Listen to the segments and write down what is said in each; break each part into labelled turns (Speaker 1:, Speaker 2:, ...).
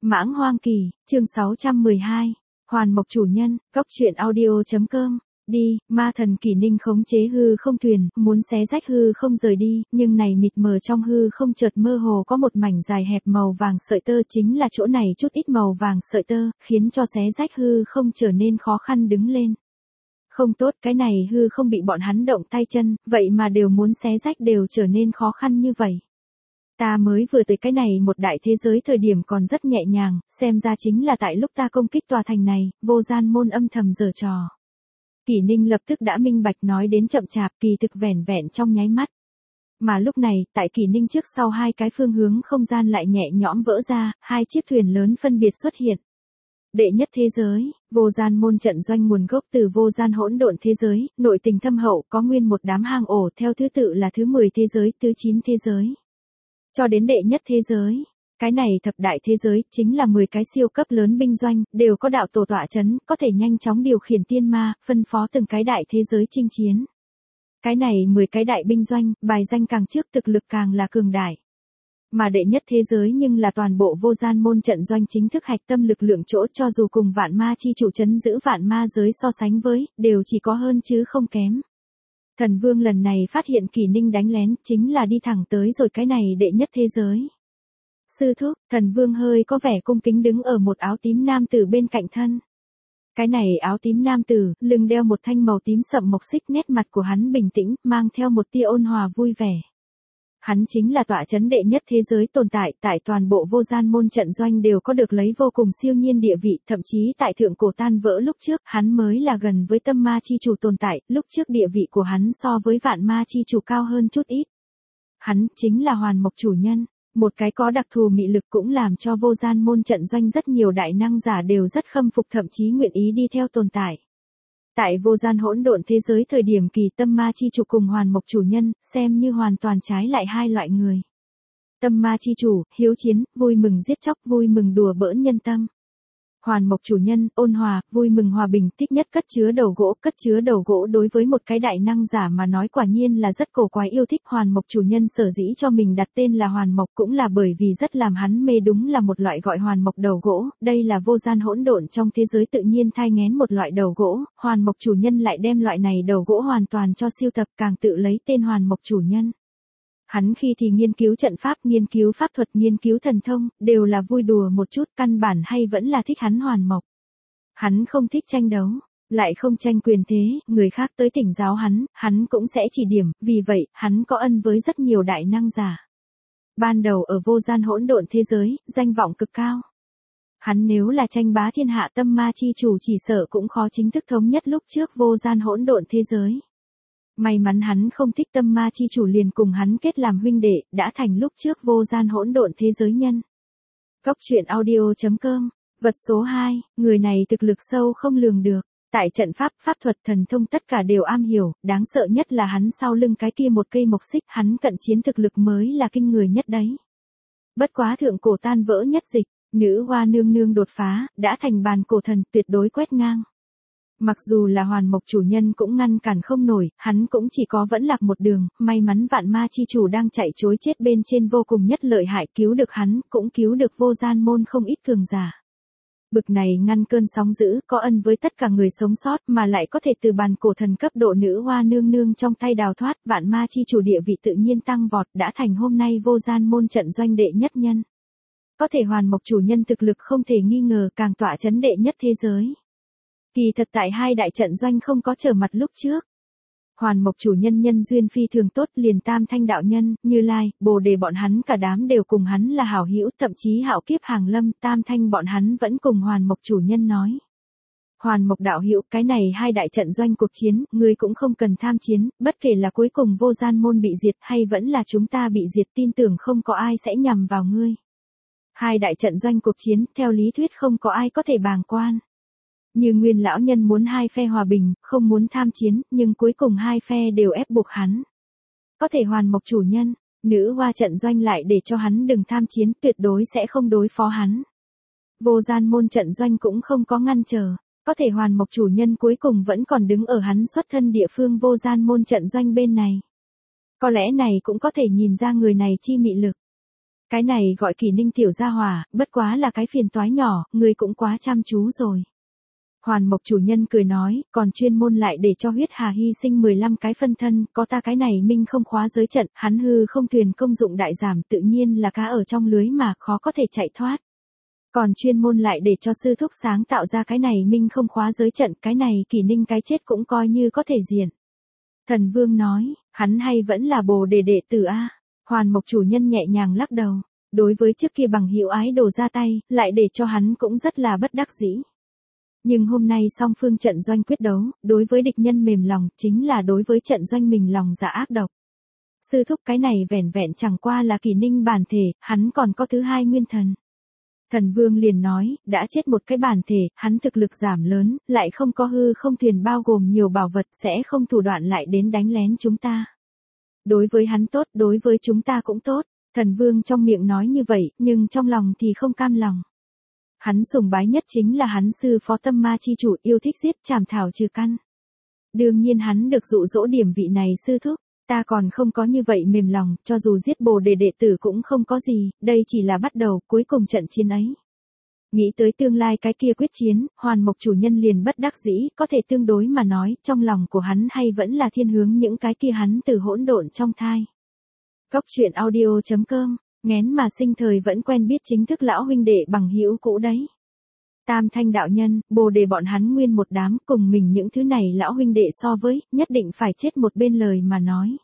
Speaker 1: Mãng Hoang Kỳ, chương 612. Hoàn Mộc chủ nhân, góc truyện audio.com. Đi, ma thần Kỷ Ninh khống chế hư không thuyền, muốn xé rách hư không rời đi, nhưng này mịt mờ trong hư không chợt mơ hồ có một mảnh dài hẹp màu vàng sợi tơ, chính là chỗ này chút ít màu vàng sợi tơ, khiến cho xé rách hư không trở nên khó khăn đứng lên. Không tốt, cái này hư không bị bọn hắn động tay chân, vậy mà đều muốn xé rách đều trở nên khó khăn như vậy. Ta mới vừa tới cái này một đại thế giới thời điểm còn rất nhẹ nhàng, xem ra chính là tại lúc ta công kích tòa thành này, vô gian môn âm thầm giở trò. Kỷ Ninh lập tức đã minh bạch, nói đến chậm chạp, kỳ thực vẻn vẹn trong nháy mắt. Mà lúc này, tại Kỷ Ninh trước sau hai cái phương hướng không gian lại nhẹ nhõm vỡ ra, hai chiếc thuyền lớn phân biệt xuất hiện. Đệ nhất thế giới, vô gian môn trận doanh nguồn gốc từ vô gian hỗn độn thế giới, nội tình thâm hậu, có nguyên một đám hang ổ, theo thứ tự là thứ 10 thế giới, thứ 9 thế giới. Cho đến đệ nhất thế giới, cái này thập đại thế giới, chính là 10 cái siêu cấp lớn binh doanh, đều có đạo tổ tọa chấn, có thể nhanh chóng điều khiển tiên ma, phân phó từng cái đại thế giới chinh chiến. Cái này 10 cái đại binh doanh, bài danh càng trước thực lực càng là cường đại. Mà đệ nhất thế giới nhưng là toàn bộ vô gian môn trận doanh chính thức hạch tâm lực lượng chỗ, cho dù cùng vạn ma chi chủ trấn giữ vạn ma giới so sánh với, đều chỉ có hơn chứ không kém. Thần Vương lần này phát hiện Kỷ Ninh đánh lén, chính là đi thẳng tới rồi cái này đệ nhất thế giới. Sư thúc, Thần Vương hơi có vẻ cung kính đứng ở một áo tím nam tử bên cạnh thân. Cái này áo tím nam tử, lưng đeo một thanh màu tím sậm mộc xích, nét mặt của hắn bình tĩnh, mang theo một tia ôn hòa vui vẻ. Hắn chính là tọa chấn đệ nhất thế giới tồn tại, tại toàn bộ vô gian môn trận doanh đều có được lấy vô cùng siêu nhiên địa vị, thậm chí tại thượng cổ tan vỡ lúc trước, hắn mới là gần với tâm ma chi chủ tồn tại, lúc trước địa vị của hắn so với vạn ma chi chủ cao hơn chút ít. Hắn chính là Hoàn Mộc chủ nhân, một cái có đặc thù mị lực cũng làm cho vô gian môn trận doanh rất nhiều đại năng giả đều rất khâm phục, thậm chí nguyện ý đi theo tồn tại. Tại vô gian hỗn độn thế giới thời điểm kỳ tâm ma chi chủ cùng Hoàn Mộc chủ nhân, xem như hoàn toàn trái lại hai loại người. Tâm ma chi chủ, hiếu chiến, vui mừng giết chóc, vui mừng đùa bỡn nhân tâm. Hoàn Mộc chủ nhân, ôn hòa, vui mừng hòa bình, thích nhất cất chứa đầu gỗ đối với một cái đại năng giả mà nói quả nhiên là rất cổ quái yêu thích. Hoàn Mộc chủ nhân sở dĩ cho mình đặt tên là Hoàn Mộc cũng là bởi vì rất làm hắn mê, đúng là một loại gọi Hoàn Mộc đầu gỗ, đây là vô gian hỗn độn trong thế giới tự nhiên thai nghén một loại đầu gỗ, Hoàn Mộc chủ nhân lại đem loại này đầu gỗ hoàn toàn cho siêu tập, càng tự lấy tên Hoàn Mộc chủ nhân. Hắn khi thì nghiên cứu trận pháp, nghiên cứu pháp thuật, nghiên cứu thần thông, đều là vui đùa một chút, căn bản hay vẫn là thích hắn Hoàn Mộc. Hắn không thích tranh đấu, lại không tranh quyền thế, người khác tới thỉnh giáo hắn cũng sẽ chỉ điểm, vì vậy, hắn có ân với rất nhiều đại năng giả. Ban đầu ở vô gian hỗn độn thế giới, danh vọng cực cao. Hắn nếu là tranh bá thiên hạ, tâm ma chi chủ chỉ sợ cũng khó chính thức thống nhất lúc trước vô gian hỗn độn thế giới. May mắn hắn không thích tâm ma chi chủ, liền cùng hắn kết làm huynh đệ, đã thành lúc trước vô gian hỗn độn thế giới nhân. Góc truyện audio.com. Vật số 2, người này thực lực sâu không lường được, tại trận pháp, pháp thuật, thần thông tất cả đều am hiểu, đáng sợ nhất là hắn sau lưng cái kia một cây mộc xích, hắn cận chiến thực lực mới là kinh người nhất đấy. Bất quá thượng cổ tan vỡ nhất dịch, nữ hoa nương nương đột phá, đã thành bàn cổ thần, tuyệt đối quét ngang. Mặc dù là Hoàn Mộc chủ nhân cũng ngăn cản không nổi, hắn cũng chỉ có vẫn lạc một đường, may mắn vạn ma chi chủ đang chạy trối chết bên trên vô cùng nhất lợi hại, cứu được hắn, cũng cứu được vô gian môn không ít cường giả. Bực này ngăn cơn sóng dữ, có ân với tất cả người sống sót, mà lại có thể từ bàn cổ thần cấp độ nữ hoa nương nương trong tay đào thoát, vạn ma chi chủ địa vị tự nhiên tăng vọt, đã thành hôm nay vô gian môn trận doanh đệ nhất nhân. Có thể Hoàn Mộc chủ nhân thực lực không thể nghi ngờ, càng tọa chấn đệ nhất thế giới. Kỳ thật tại hai đại trận doanh không có trở mặt lúc trước. Hoàn Mộc chủ nhân nhân duyên phi thường tốt, liền Tam Thanh đạo nhân, Như Lai, Bồ Đề bọn hắn cả đám đều cùng hắn là hảo hữu, thậm chí hạo kiếp hàng lâm, Tam Thanh bọn hắn vẫn cùng Hoàn Mộc chủ nhân nói. Hoàn Mộc đạo hữu, cái này hai đại trận doanh cuộc chiến, ngươi cũng không cần tham chiến, bất kể là cuối cùng vô gian môn bị diệt hay vẫn là chúng ta bị diệt, tin tưởng không có ai sẽ nhằm vào ngươi. Hai đại trận doanh cuộc chiến, theo lý thuyết không có ai có thể bàng quan. Như Nguyên lão nhân muốn hai phe hòa bình, không muốn tham chiến, nhưng cuối cùng hai phe đều ép buộc hắn. Có thể Hoàn Mộc chủ nhân, nữ hoa trận doanh lại để cho hắn đừng tham chiến, tuyệt đối sẽ không đối phó hắn. Vô gian môn trận doanh cũng không có ngăn trở, có thể Hoàn Mộc chủ nhân cuối cùng vẫn còn đứng ở hắn xuất thân địa phương vô gian môn trận doanh bên này. Có lẽ này cũng có thể nhìn ra người này chi mị lực. Cái này gọi Kỷ Ninh tiểu gia hỏa, bất quá là cái phiền toái nhỏ, ngươi cũng quá chăm chú rồi. Hoàn Mộc chủ nhân cười nói, còn chuyên môn lại để cho huyết hà hy sinh 15 cái phân thân, có ta cái này minh không khóa giới trận, hắn hư không thuyền công dụng đại giảm, tự nhiên là cá ở trong lưới mà khó có thể chạy thoát. Còn chuyên môn lại để cho sư thúc sáng tạo ra cái này minh không khóa giới trận, cái này Kỷ Ninh cái chết cũng coi như có thể diện. Thần Vương nói, hắn hay vẫn là Bồ Đề đệ tử a. Hoàn Mộc chủ nhân nhẹ nhàng lắc đầu, đối với trước kia bằng hữu ái đồ ra tay, lại để cho hắn cũng rất là bất đắc dĩ. Nhưng hôm nay song phương trận doanh quyết đấu, đối với địch nhân mềm lòng, chính là đối với trận doanh mình lòng dạ ác độc. Sư thúc cái này vẻn vẹn chẳng qua là Kỷ Ninh bản thể, hắn còn có thứ hai nguyên thần. Thần Vương liền nói, đã chết một cái bản thể, hắn thực lực giảm lớn, lại không có hư không thuyền bao gồm nhiều bảo vật sẽ không thủ đoạn lại đến đánh lén chúng ta. Đối với hắn tốt, đối với chúng ta cũng tốt. Thần Vương trong miệng nói như vậy, nhưng trong lòng thì không cam lòng. Hắn sùng bái nhất chính là hắn sư phó Tâm Ma chi chủ, yêu thích giết chảm thảo trừ căn. Đương nhiên hắn được dụ dỗ điểm vị này sư thúc, ta còn không có như vậy mềm lòng, cho dù giết Bồ Đề đệ tử cũng không có gì, đây chỉ là bắt đầu, cuối cùng trận chiến ấy. Nghĩ tới tương lai cái kia quyết chiến, Hoàn Mộc chủ nhân liền bất đắc dĩ, có thể tương đối mà nói, trong lòng của hắn hay vẫn là thiên hướng những cái kia hắn từ hỗn độn trong thai. Cốc truyện audio.com, nghén mà sinh thời vẫn quen biết chính thức lão huynh đệ bằng hữu cũ đấy. Tam Thanh đạo nhân, Bồ Đề bọn hắn nguyên một đám, cùng mình những thứ này lão huynh đệ so với, nhất định phải chết một bên lời mà nói.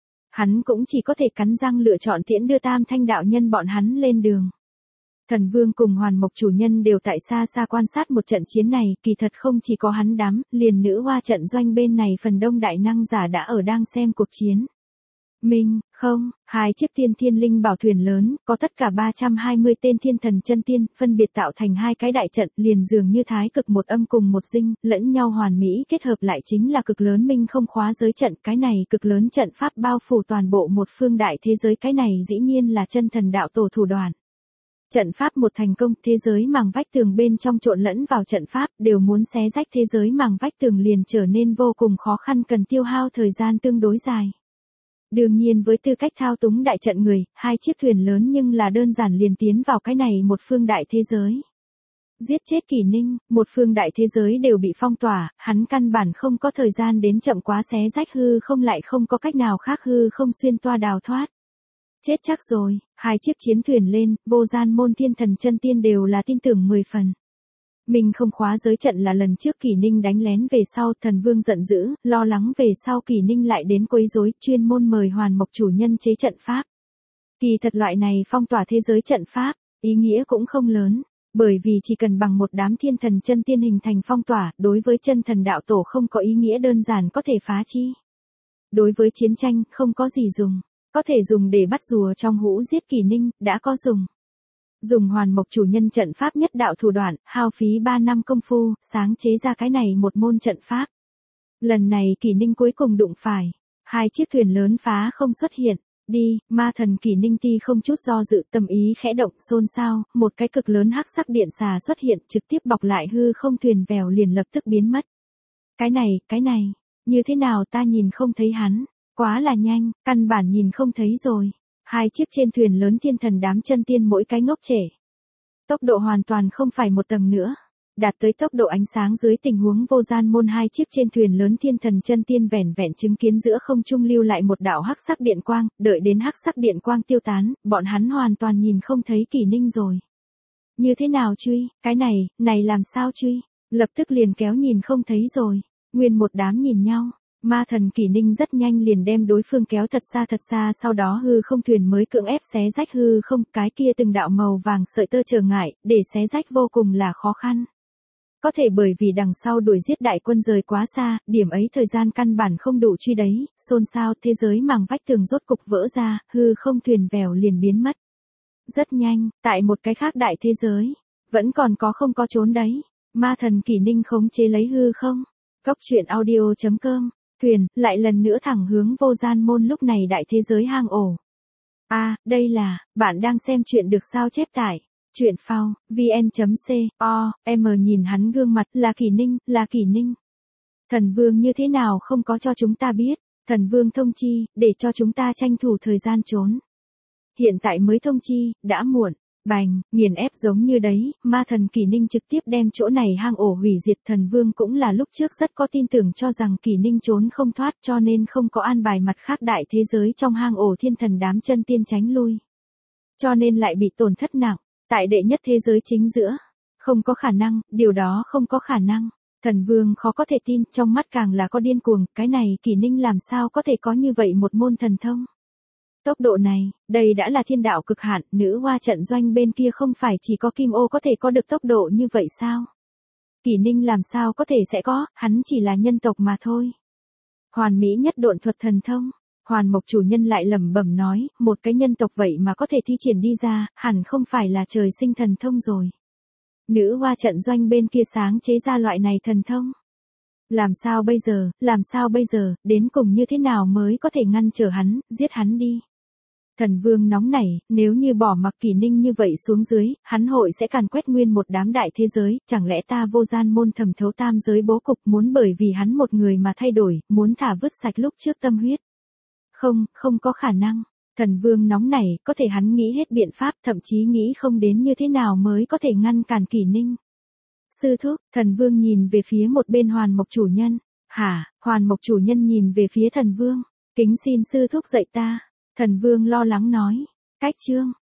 Speaker 1: Hắn cũng chỉ có thể cắn răng lựa chọn tiễn đưa Tam Thanh đạo nhân bọn hắn lên đường. Thần Vương cùng Hoàn Mộc chủ nhân đều tại xa xa quan sát một trận chiến này, kỳ thật không chỉ có hắn đám, liền nữ hoa trận doanh bên này phần đông đại năng giả đã ở đang xem cuộc chiến. Minh, không, hai chiếc tiên thiên linh bảo thuyền lớn, có tất cả 320 tên thiên thần chân tiên, phân biệt tạo thành hai cái đại trận, liền dường như thái cực một âm cùng một dinh, lẫn nhau hoàn mỹ kết hợp lại chính là cực lớn minh không khóa giới trận, cái này cực lớn trận pháp bao phủ toàn bộ một phương đại thế giới, cái này dĩ nhiên là chân thần đạo tổ thủ đoạn. Trận pháp một thành công, thế giới màng vách tường bên trong trộn lẫn vào trận pháp, đều muốn xé rách thế giới màng vách tường liền trở nên vô cùng khó khăn, cần tiêu hao thời gian tương đối dài. Đương nhiên với tư cách thao túng đại trận người, hai chiếc thuyền lớn nhưng là đơn giản liền tiến vào cái này một phương đại thế giới. Giết chết Kỷ Ninh, một phương đại thế giới đều bị phong tỏa, hắn căn bản không có thời gian đến chậm quá xé rách hư không, lại không có cách nào khác hư không xuyên toa đào thoát. Chết chắc rồi, hai chiếc chiến thuyền lên, vô gian môn thiên thần chân tiên đều là tin tưởng 10 phần. Mình không khóa giới trận là lần trước Kỷ Ninh đánh lén về sau, Thần Vương giận dữ, lo lắng về sau Kỷ Ninh lại đến quấy rối, chuyên môn mời Hoàn Mộc chủ nhân chế trận pháp. Kỳ thật loại này phong tỏa thế giới trận pháp, ý nghĩa cũng không lớn, bởi vì chỉ cần bằng một đám thiên thần chân tiên hình thành phong tỏa, đối với chân thần đạo tổ không có ý nghĩa đơn giản có thể phá chi. Đối với chiến tranh, không có gì dùng, có thể dùng để bắt rùa trong hũ giết Kỷ Ninh, đã có dùng. Dùng Hoàn Mộc chủ nhân trận pháp nhất đạo thủ đoạn, hao phí 3 năm công phu, sáng chế ra cái này một môn trận pháp. Lần này Kỷ Ninh cuối cùng đụng phải, hai chiếc thuyền lớn phá không xuất hiện, đi, ma thần Kỷ Ninh ti không chút do dự, tâm ý khẽ động, xôn xao, một cái cực lớn hắc sắc điện xà xuất hiện, trực tiếp bọc lại hư không, thuyền vèo liền lập tức biến mất. Cái này, như thế nào ta nhìn không thấy hắn, quá là nhanh, căn bản nhìn không thấy rồi. Hai chiếc trên thuyền lớn thiên thần đám chân tiên mỗi cái ngốc trẻ. Tốc độ hoàn toàn không phải một tầng nữa. Đạt tới tốc độ ánh sáng dưới tình huống vô gian môn, hai chiếc trên thuyền lớn thiên thần chân tiên vẻn vẹn chứng kiến giữa không trung lưu lại một đạo hắc sắc điện quang, đợi đến hắc sắc điện quang tiêu tán, bọn hắn hoàn toàn nhìn không thấy Kỷ Ninh rồi. Như thế nào truy, cái này làm sao truy, lập tức liền kéo nhìn không thấy rồi, nguyên một đám nhìn nhau. Ma thần Kỷ Ninh rất nhanh liền đem đối phương kéo thật xa, sau đó hư không thuyền mới cưỡng ép xé rách hư không, cái kia từng đạo màu vàng sợi tơ trở ngại, để xé rách vô cùng là khó khăn. Có thể bởi vì đằng sau đuổi giết đại quân rời quá xa, điểm ấy thời gian căn bản không đủ truy đấy, xôn xao, thế giới màng vách tường rốt cục vỡ ra, hư không thuyền vèo liền biến mất. Rất nhanh, tại một cái khác đại thế giới, vẫn còn có không có trốn đấy, ma thần Kỷ Ninh khống chế lấy hư không. Cốc truyện audio.com, thuyền, lại lần nữa thẳng hướng vô gian môn, lúc này đại thế giới hang ổ. Đây là, bạn đang xem chuyện được sao chép tải. Chuyện phao, vn.com, nhìn hắn gương mặt, là Kỷ Ninh. Thần Vương như thế nào không có cho chúng ta biết, thần Vương thông chi, để cho chúng ta tranh thủ thời gian trốn. Hiện tại mới thông chi, đã muộn. Bành, nghiền ép giống như đấy, ma thần Kỷ Ninh trực tiếp đem chỗ này hang ổ hủy diệt. Thần Vương cũng là lúc trước rất có tin tưởng cho rằng Kỷ Ninh trốn không thoát cho nên không có an bài mặt khác đại thế giới trong hang ổ thiên thần đám chân tiên tránh lui. Cho nên lại bị tổn thất nặng, tại đệ nhất thế giới chính giữa. Không có khả năng, điều đó không có khả năng. Thần Vương khó có thể tin, trong mắt càng là có điên cuồng, cái này Kỷ Ninh làm sao có thể có như vậy một môn thần thông. Tốc độ này, đây đã là thiên đạo cực hạn, nữ hoa trận doanh bên kia không phải chỉ có Kim Ô có thể có được tốc độ như vậy sao? Kỷ Ninh làm sao có thể sẽ có, hắn chỉ là nhân tộc mà thôi. Hoàn mỹ nhất độn thuật thần thông, Hoàn Mộc chủ nhân lại lẩm bẩm nói, một cái nhân tộc vậy mà có thể thi triển đi ra, hẳn không phải là trời sinh thần thông rồi. Nữ hoa trận doanh bên kia sáng chế ra loại này thần thông. Làm sao bây giờ, đến cùng như thế nào mới có thể ngăn trở hắn, giết hắn đi. Thần Vương nóng nảy, nếu như bỏ mặc Kỷ Ninh như vậy xuống dưới, hắn hội sẽ càn quét nguyên một đám đại thế giới, chẳng lẽ ta vô gian môn thẩm thấu tam giới bố cục muốn bởi vì hắn một người mà thay đổi, muốn thả vứt sạch lúc trước tâm huyết. Không có khả năng. Thần Vương nóng nảy, có thể hắn nghĩ hết biện pháp, thậm chí nghĩ không đến như thế nào mới có thể ngăn cản Kỷ Ninh. Sư thúc, Thần Vương nhìn về phía một bên Hoàn Mộc chủ nhân. Hả? Hoàn Mộc chủ nhân nhìn về phía Thần Vương. Kính xin sư thúc dạy ta. Thần Vương lo lắng nói. Cách chương.